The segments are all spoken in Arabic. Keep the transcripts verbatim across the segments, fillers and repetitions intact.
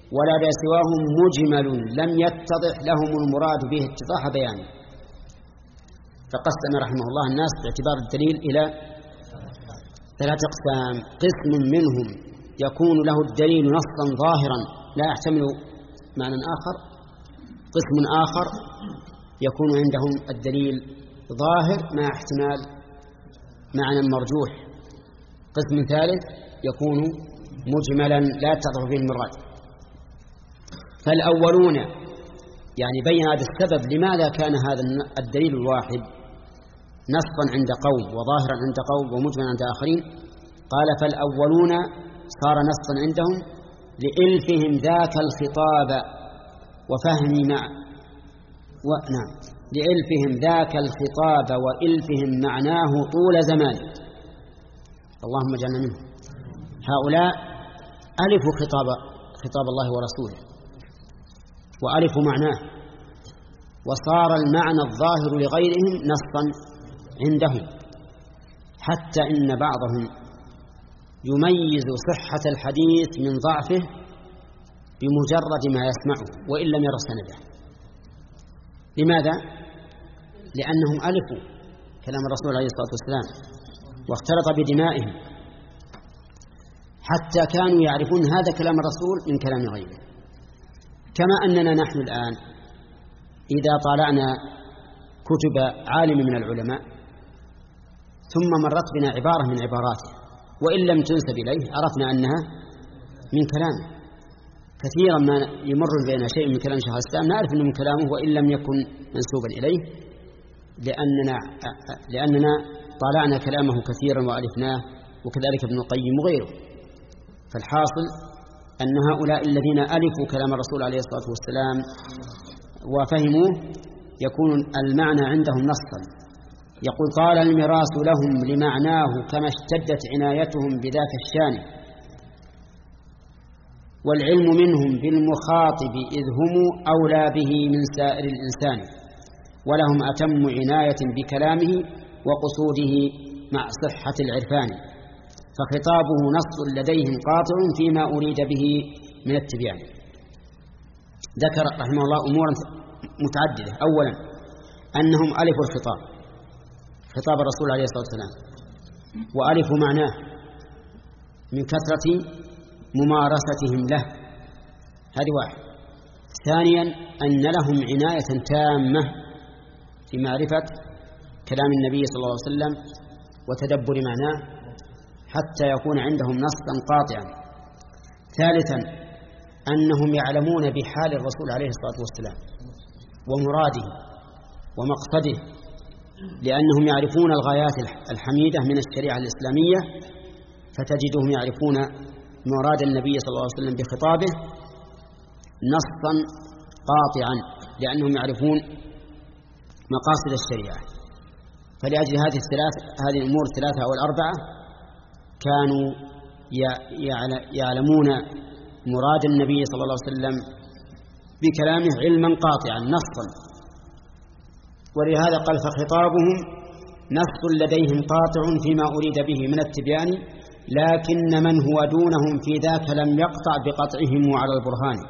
ولا بسواهم مجمل لم يتضح لهم المراد به اتضاح بيانه. فقسم رحمه الله الناس باعتبار الدليل إلى ثلاثة أقسام: قسم منهم يكون له الدليل نصا ظاهرا لا يحتمل معنى آخر، قسم آخر يكون عندهم الدليل ظاهر مع احتمال معنى مرجوح، قسم ثالث يكون مجملا لا يتضح به المراد. فالأولون يعني بين هذا السبب لماذا كان هذا الدليل الواحد نصا عند قوم وظاهرا عند قوم ومجملا عند آخرين. قال: فالأولون صار نصا عندهم لإلفهم ذاك الخطاب وفهم مع ونعم لإلفهم ذاك الخطاب وإلفهم معناه طول زمان. اللهم اجعلنا منهم. هؤلاء ألفوا خطاب خطاب الله ورسوله وألفوا معناه، وصار المعنى الظاهر لغيرهم نصا عندهم، حتى إن بعضهم يميز صحة الحديث من ضعفه بمجرد ما يسمعه وإن لم ير سنده. لماذا؟ لأنهم ألفوا كلام الرسول عليه الصلاة والسلام واختلط بدمائهم، حتى كانوا يعرفون هذا كلام الرسول من كلام غيره. كما أننا نحن الآن إذا طالعنا كتب عالم من العلماء ثم مرت بنا عبارة من عباراته وإن لم تنسب إليه عرفنا أنها من كلامه. كثيرا ما يمر بين شيء من كلام شيخ الإسلام نعرف أنه من كلامه وإن لم يكن منسوبا إليه، لأننا لأننا طالعنا كلامه كثيرا وألفناه، وكذلك ابن القيم وغيره. فالحاصل أن هؤلاء الذين ألفوا كلام الرسول عليه الصلاة والسلام وفهموه يكون المعنى عندهم نصا. يقول: قال المراس لهم لمعناه كما اشتدت عنايتهم بذاك الشان، والعلم منهم بالمخاطب إذ هم أولى به من سائر الإنسان، ولهم أتم عناية بكلامه وقصوده مع صحة العرفان، فخطابه نص لديهم قاطع فيما أريد به من التبيان. ذكر رحمه الله أمورا متعددة. أولا أنهم ألفوا الخطاب خطاب الرسول عليه الصلاة والسلام وألفوا معناه من كثرة ممارستهم له، هذه واحد. ثانيا أن لهم عناية تامة في معرفة كلام النبي صلى الله عليه وسلم وتدبر معناه حتى يكون عندهم نصا قاطعا. ثالثا أنهم يعلمون بحال الرسول عليه الصلاة والسلام ومراده ومقصده، لأنهم يعرفون الغايات الحميدة من الشريعة الإسلامية، فتجدهم يعرفون مراد النبي صلى الله عليه وسلم بخطابه نصا قاطعا، لأنهم يعرفون مقاصد الشريعة. فلأجل هذه الثلاث هذه الأمور الثلاثة أو الأربعة كانوا يعلمون مراد النبي صلى الله عليه وسلم بكلامه علما قاطعا نصا. ولهذا قال: فخطابهم نص لديهم قاطع فيما أريد به من التبيان، لكن من هو دونهم في ذاك لم يقطع بقطعهم على البرهان.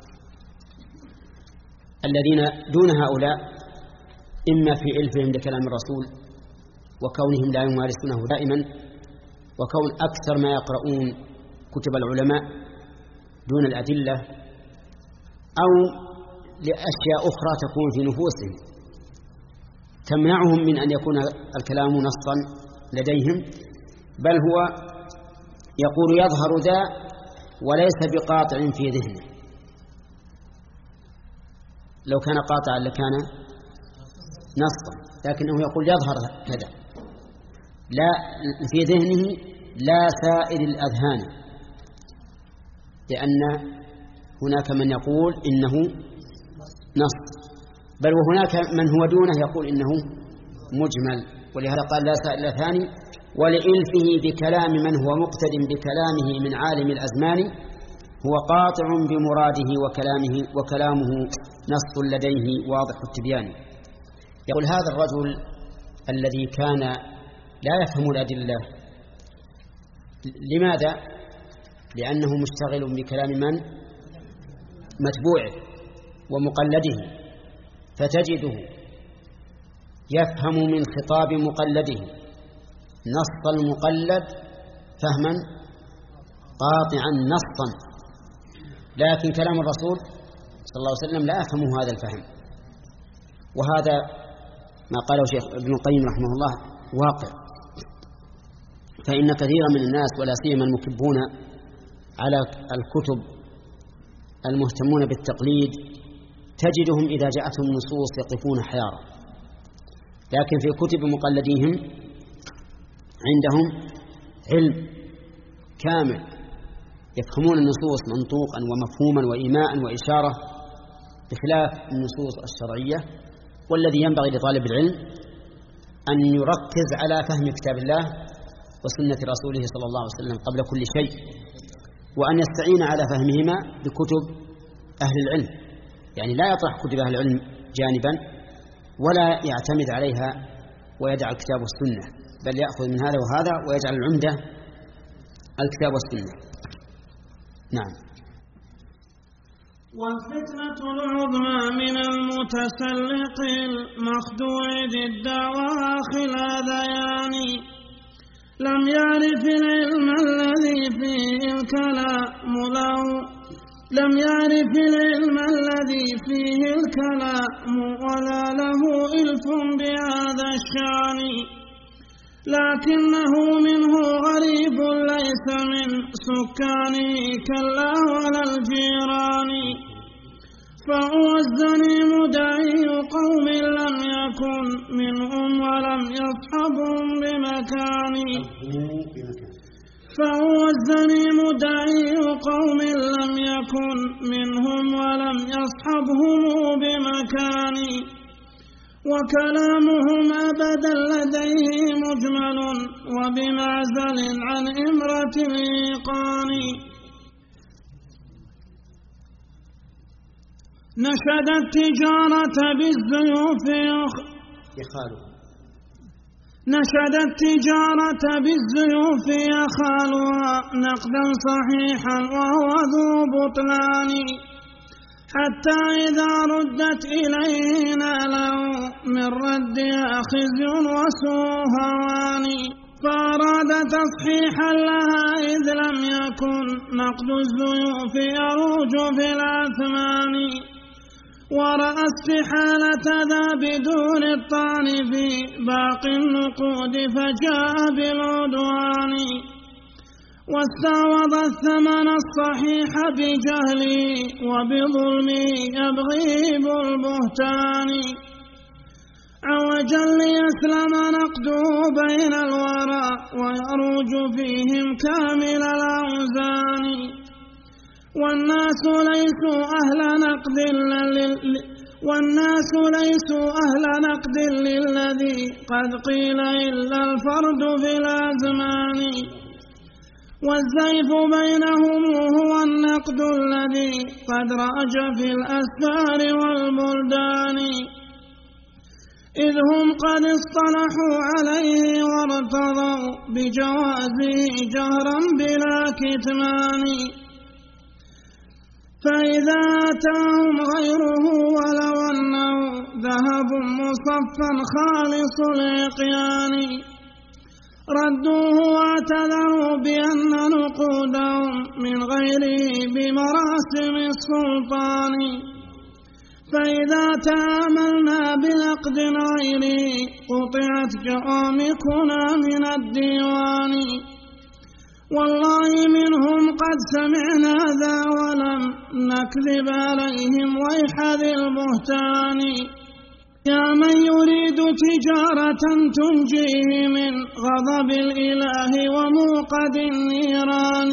الذين دون هؤلاء إما في إلفهم لكلام الرسول وكونهم لا يمارسونه دائما، وكون أكثر ما يقرؤون كتب العلماء دون الأدلة، أو لأشياء أخرى تكون في نفوسهم تمنعهم من أن يكون الكلام نصا لديهم، بل هو يقول يظهر ذا وليس بقاطع في ذهنه. لو كان قاطعا لكان نصا، لكنه يقول يظهر كذا لا في ذهنه لا سائر الأذهان، لأن هناك من يقول إنه نص، بل وهناك من هو دونه يقول إنه مجمل. ولهذا قال لا سائر الأذهان، ولإلفه بكلام من هو مقتد بكلامه من عالم الأزمان، هو قاطع بمراده وكلامه وكلامه نص لديه واضح التبيان. يقول هذا الرجل الذي كان لا يفهم الأدلة، لماذا؟ لأنه مشتغل بكلام من؟ متبوعه ومقلده، فتجده يفهم من خطاب مقلده نص المقلد فهما قاطعا نصا، لكن كلام الرسول صلى الله عليه وسلم لا يفهمه هذا الفهم. وهذا ما قاله شيخ ابن القيم رحمه الله واقع، فإن كثيرا من الناس ولا سيما المكبون على الكتب المهتمون بالتقليد تجدهم إذا جاءتهم نصوص يقفون حيارى، لكن في كتب مقلديهم عندهم علم كامل، يفهمون النصوص منطوقا ومفهوما وإيماء وإشارة، بخلاف النصوص الشرعية. والذي ينبغي لطالب العلم أن يركز على فهم كتاب الله وسنة رسوله صلى الله عليه وسلم قبل كل شيء، وأن يستعين على فهمهما بكتب أهل العلم، يعني لا يطرح كتب أهل العلم جانبا ولا يعتمد عليها ويدع الكتاب والسنة، بل يأخذ من هذا وهذا ويجعل العمدة الكتاب والسنة. نعم. والفتنة العظمى من المتسلق المخدوع ذي الدعوى خلاذيان، لم يعرف العلم الذي فيه الكلام له لم يعرف العلم الذي فيه الكلام ولا له إلف بهذا الشأن، لكنه منه غريب ليس من سكانه كلا ولا الجيران، فهو الزنيم داعي قوم لم يكن منهم ولم يصحبهم بمكان فهو الزنيم داعي قوم لم يكن منهم ولم يصحبهم بمكان، وكلامهم أبدا لديه مجمل وبمعزل عن إمرة الإيقان. نشد التجارة بالزيوف يخالها نشد التجارة بالزيوف يخالها نقدا صحيحا وهو ذو بطلان، حتى إذا ردت إليه ناله من ردها خزي وسوء هوان، فأراد تصحيحا لها إذ لم يكن نقد الزيوف يروج في الأثمان، ورأى استحالة ذا بدون الطعن في باقي النقود فجاء بالعدوان، واستعوض الثمن الصحيح بجهله وبظلمه يبغي بالبهتان، عوجا ليسلم نقده بين الورى ويروج فيهم كامل الأوزان، والناس ليسوا أهل نقد والناس ليسوا أهل نقد للذي قد قيل إلا الفرد في الأزمان، والزيف بينهم هو النقد الذي قد رأج في الأسفار والبلدان، إذ هم قد اصطلحوا عليه وارتضوا بجوازه جهرا بلا كتمان، فإذا أتاهم غيره ولو أنه ذهب مصفا خالص الإقيان، ردوه واعتذروا بأن نقودهم من غيره بمراسم السلطان، فإذا تآملنا بنقد غيره قطعت جرامكنا من الديوان، والله منهم قد سمعنا ذا ولم نكذب عليهم ويح ذي البهتان، يا من يريد تجارة تنجيه من غضب الإله وموقد النيران،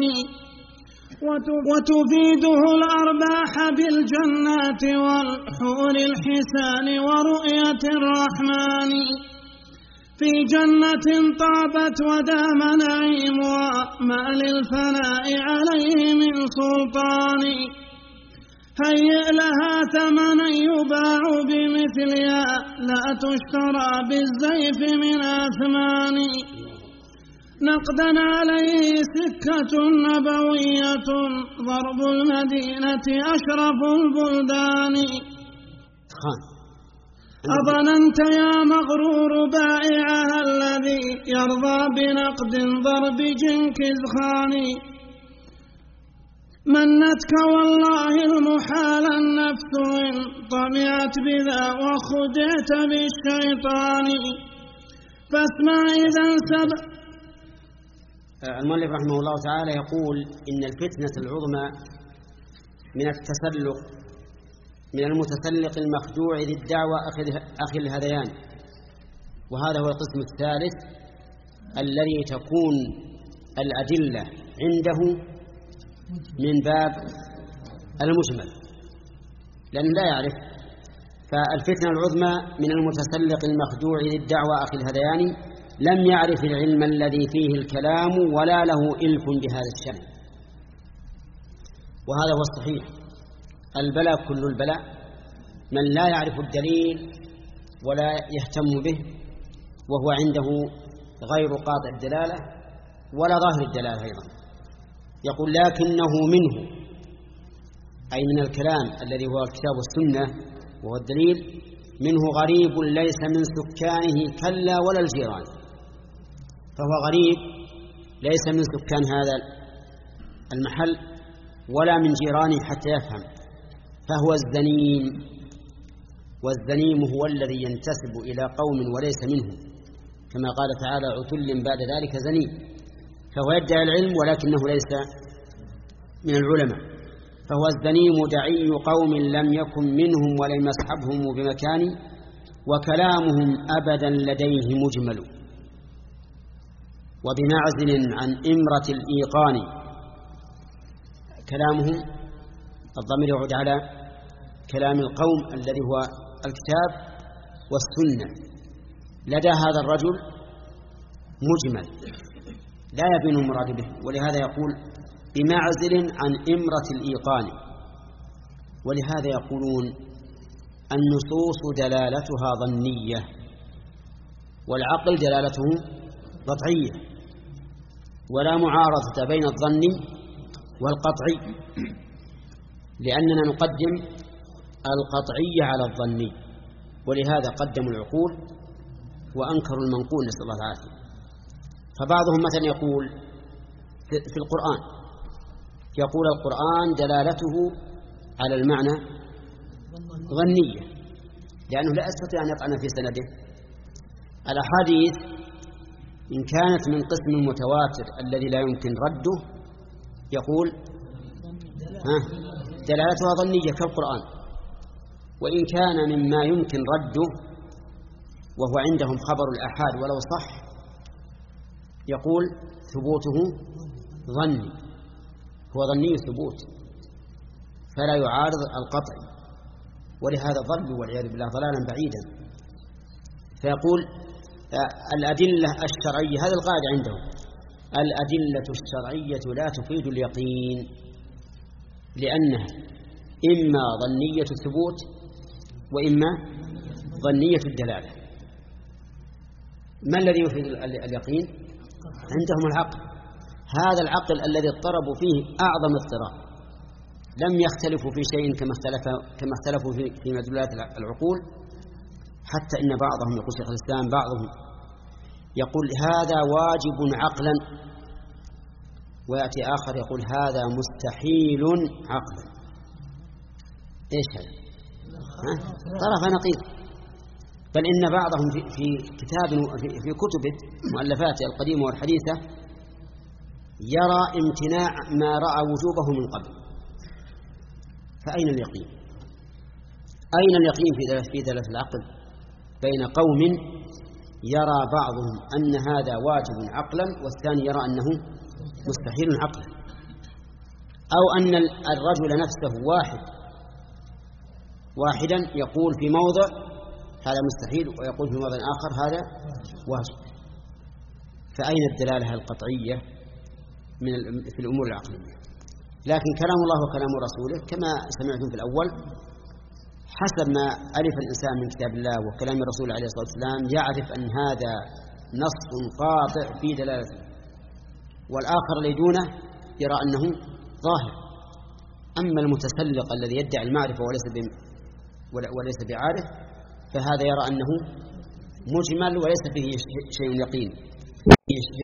وتفيده الأرباح بالجنات والحور الحسان ورؤية الرحمن، في جنة طابت ودام نعيمها ما للفناء عليه من سلطان، هيئ لها ثمنا يباع بمثلها لا تشترى بالزيف من أثمان، نقدا عليه سكة نبوية ضرب المدينة أشرف البلدان. خان أظننت يا مغرور بائعها الذي يرضى بنقد ضرب جنكز خان منتك والله المحال النفس إن طمعت بذا وخدعت بالشيطان فاسمع إذا سبق. المؤلف رحمه الله تعالى يقول إن الفتنة العظمى من التسلق من المتسلق المخدوع ذي الدعوة أخي الهذيان، وهذا هو القسم الثالث الذي تكون الأدلة عنده من باب المجمل لأنه لا يعرف. فالفتنة العظمى من المتسلق المخدوع ذي الدعوة أخي الهذيان لم يعرف العلم الذي فيه الكلام ولا له إلف بهذا الشأن. وهذا هو الصحيح، البلاء كل البلاء من لا يعرف الدليل ولا يهتم به وهو عنده غير قاطع الدلالة ولا ظاهر الدلالة أيضا. يقول لكنه منه أي من الكلام الذي هو الكتاب والسنة وهو الدليل منه غريب ليس من سكانه كلا ولا الجيران. فهو غريب ليس من سكان هذا المحل ولا من جيرانه حتى يفهم، فهو الزنيم، والزنيم هو الذي ينتسب إلى قوم وليس منهم كما قال تعالى عتل بعد ذلك زنيم. فهو يدعي العلم ولكنه ليس من العلماء، فهو الزنيم دعي قوم لم يكن منهم ولم يصحبهم بمكان وكلامهم أبدا لديه مجمل وبمعزل عن إمرة الإيقان. كلامهم الضمير يعود على كلام القوم الذي هو الكتاب والسنة لدى هذا الرجل مجمل لا يبين المراد به، ولهذا يقول بمعزل عن إمرة الإيقان. ولهذا يقولون النصوص دلالتها ظنية والعقل دلالته قطعية، ولا معارضة بين الظن والقطعي، لأننا نقدم القطعي على الظني، ولهذا قدموا العقول وأنكروا المنقول نسأل الله العافية. فبعضهم مثلا يقول في القرآن يقول القرآن دلالته على المعنى ظنية لأنه لا يستطيع أن يطعن في سنده. الأحاديث إن كانت من قسم المتواتر الذي لا يمكن رده يقول ها دلالتها ظنية كالقرآن، وإن كان مما يمكن رده وهو عندهم خبر الآحاد ولو صح يقول ثبوته ظني، هو ظني ثبوت فلا يعارض القطع، ولهذا ضلوا والعياذ بالله ضلالا بعيدا. فيقول الأدلة الشرعية هذا القاعدة عندهم الأدلة الشرعية لا تفيد اليقين لأنها إما ظنية الثبوت وإما ظنية الدلالة. ما الذي يفيد اليقين؟ عندهم العقل، هذا العقل الذي اضطربوا فيه أعظم اضطراب، لم يختلفوا في شيء كما اختلف كما اختلفوا في في مدلولات العقول، حتى إن بعضهم يقول شيخ الإسلام بعضهم يقول هذا واجب عقلا، ويأتي آخر يقول هذا مستحيل عقلا. إيش هذا؟ طرف نقيض. بل إن بعضهم في, في كتاب في كتبه مؤلفاته القديمة والحديثة يرى امتناع ما رأى وجوبه من قبل. فأين اليقين؟ أين اليقين في دلالة العقل بين قوم يرى بعضهم أن هذا واجب عقلا والثاني يرى أنه مستحيل عقلا، أو أن الرجل نفسه واحد واحدا يقول في موضع هذا مستحيل ويقول في موضع آخر هذا واجب. فأين الدلالة القطعية من في الأمور العقلية؟ لكن كلام الله وكلام رسوله كما سمعتم في الأول حسب ما ألف الإنسان من كتاب الله وكلام الرسول عليه الصلاة والسلام يعرف أن هذا نص قاطع في دلالته والآخر الذي دونه يرى أنه ظاهر. أما المتسلق الذي يدعي المعرفة وليس وليس بعارف فهذا يرى أنه مجمل وليس فيه شيء يقين.